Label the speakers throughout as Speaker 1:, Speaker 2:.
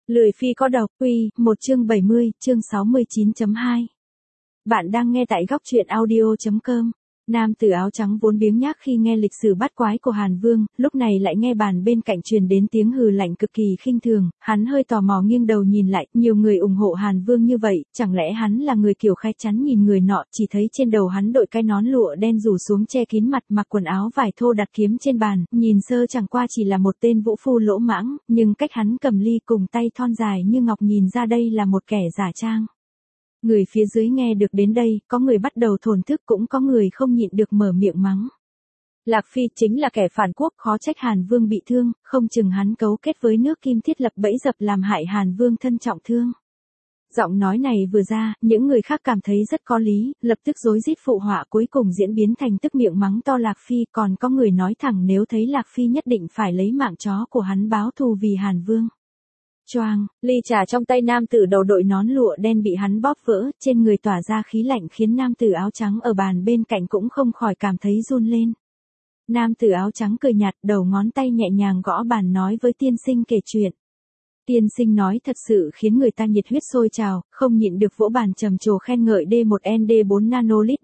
Speaker 1: Lười phi có độc, một chương 70, chương 69.2. Bạn đang nghe tại góc truyện audio.com. Nam tử áo trắng vốn biếng nhác khi nghe lịch sử bát quái của Hàn Vương, lúc này lại nghe bàn bên cạnh truyền đến tiếng hừ lạnh cực kỳ khinh thường, hắn hơi tò mò nghiêng đầu nhìn lại, nhiều người ủng hộ Hàn Vương như vậy, chẳng lẽ hắn là người kiểu khai chắn nhìn người nọ, chỉ thấy trên đầu hắn đội cái nón lụa đen rủ xuống che kín mặt, mặc quần áo vải thô đặt kiếm trên bàn, nhìn sơ chẳng qua chỉ là một tên vũ phu lỗ mãng, nhưng cách hắn cầm ly cùng tay thon dài như ngọc nhìn ra đây là một kẻ giả trang. Người phía dưới nghe được đến đây, có người bắt đầu thổn thức cũng có người không nhịn được mở miệng mắng. Lạc Phi chính là kẻ phản quốc, khó trách Hàn Vương bị thương, không chừng hắn cấu kết với nước Kim thiết lập bẫy dập làm hại Hàn Vương thân trọng thương. Giọng nói này vừa ra, những người khác cảm thấy rất có lý, lập tức rối rít phụ họa, cuối cùng diễn biến thành tức miệng mắng to Lạc Phi, còn có người nói thẳng nếu thấy Lạc Phi nhất định phải lấy mạng chó của hắn báo thù vì Hàn Vương. Choang, ly trà trong tay nam tử đầu đội nón lụa đen bị hắn bóp vỡ, trên người tỏa ra khí lạnh khiến nam tử áo trắng ở bàn bên cạnh cũng không khỏi cảm thấy run lên. Nam tử áo trắng cười nhạt, đầu ngón tay nhẹ nhàng gõ bàn nói với tiên sinh kể chuyện. Tiên sinh nói thật sự khiến người ta nhiệt huyết sôi trào, không nhịn được vỗ bàn trầm trồ khen ngợi D1ND4 nanolit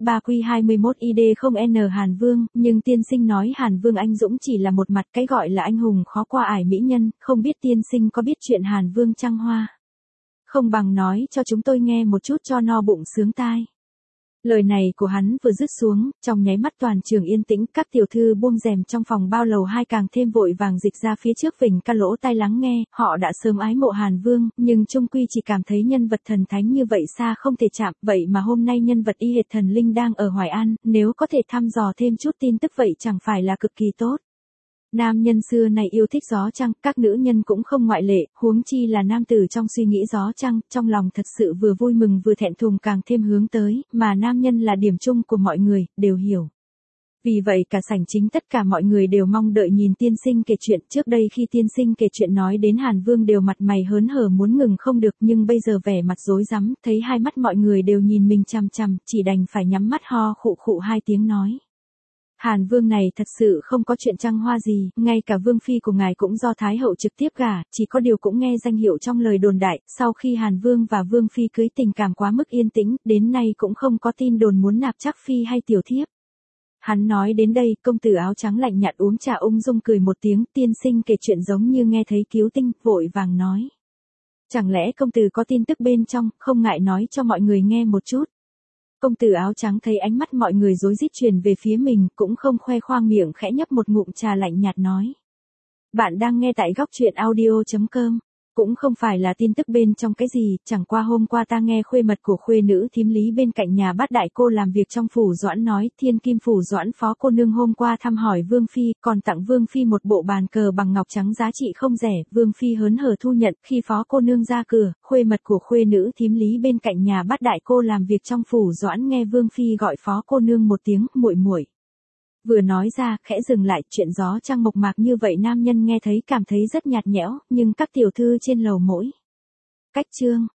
Speaker 1: 3Q21ID0N Hàn Vương, nhưng tiên sinh nói Hàn Vương anh dũng chỉ là một mặt, cái gọi là anh hùng khó qua ải mỹ nhân, không biết tiên sinh có biết chuyện Hàn Vương trăng hoa. Không bằng nói cho chúng tôi nghe một chút cho no bụng sướng tai. Lời này của hắn vừa dứt xuống, trong nháy mắt toàn trường yên tĩnh, các tiểu thư buông rèm trong phòng bao lầu 2 càng thêm vội vàng dịch ra phía trước vểnh ca lỗ tai lắng nghe, họ đã sớm ái mộ Hàn Vương, nhưng chung quy chỉ cảm thấy nhân vật thần thánh như vậy xa không thể chạm, vậy mà hôm nay nhân vật y hệt thần linh đang ở Hoài An, nếu có thể thăm dò thêm chút tin tức vậy chẳng phải là cực kỳ tốt. Nam nhân xưa này yêu thích gió trăng, các nữ nhân cũng không ngoại lệ, huống chi là nam tử trong suy nghĩ gió trăng, trong lòng thật sự vừa vui mừng vừa thẹn thùng càng thêm hướng tới, mà nam nhân là điểm chung của mọi người, đều hiểu. Vì vậy cả sảnh chính tất cả mọi người đều mong đợi nhìn tiên sinh kể chuyện, trước đây khi tiên sinh kể chuyện nói đến Hàn Vương đều mặt mày hớn hở muốn ngừng không được, nhưng bây giờ vẻ mặt rối rắm, thấy hai mắt mọi người đều nhìn mình chằm chằm, chỉ đành phải nhắm mắt ho khụ khụ 2 tiếng nói. Hàn Vương này thật sự không có chuyện trăng hoa gì, ngay cả Vương Phi của ngài cũng do Thái Hậu trực tiếp gả, chỉ có điều cũng nghe danh hiệu trong lời đồn đại, sau khi Hàn Vương và Vương Phi cưới tình cảm quá mức yên tĩnh, đến nay cũng không có tin đồn muốn nạp chắc Phi hay tiểu thiếp. Hắn nói đến đây, công tử áo trắng lạnh nhạt uống trà ung dung cười một tiếng, tiên sinh kể chuyện giống như nghe thấy cứu tinh, vội vàng nói. Chẳng lẽ công tử có tin tức bên trong, không ngại nói cho mọi người nghe một chút. Công tử áo trắng thấy ánh mắt mọi người rối rít truyền về phía mình, cũng không khoe khoang miệng khẽ nhấp một ngụm trà lạnh nhạt nói. Bạn đang nghe tại góc truyện audio.com. Cũng không phải là tin tức bên trong cái gì, chẳng qua hôm qua ta nghe khuê mật của khuê nữ thím Lý bên cạnh nhà Bát đại cô làm việc trong phủ Doãn nói, Thiên Kim phủ Doãn phó cô nương hôm qua thăm hỏi Vương Phi, còn tặng Vương Phi một bộ bàn cờ bằng ngọc trắng giá trị không rẻ, Vương Phi hớn hở thu nhận, khi phó cô nương ra cửa, khuê mật của khuê nữ thím Lý bên cạnh nhà Bát đại cô làm việc trong phủ Doãn nghe Vương Phi gọi phó cô nương một tiếng, muội muội. Vừa nói ra, khẽ dừng lại, chuyện gió trăng mộc mạc như vậy nam nhân nghe thấy cảm thấy rất nhạt nhẽo, nhưng các tiểu thư trên lầu mỗi cách chương,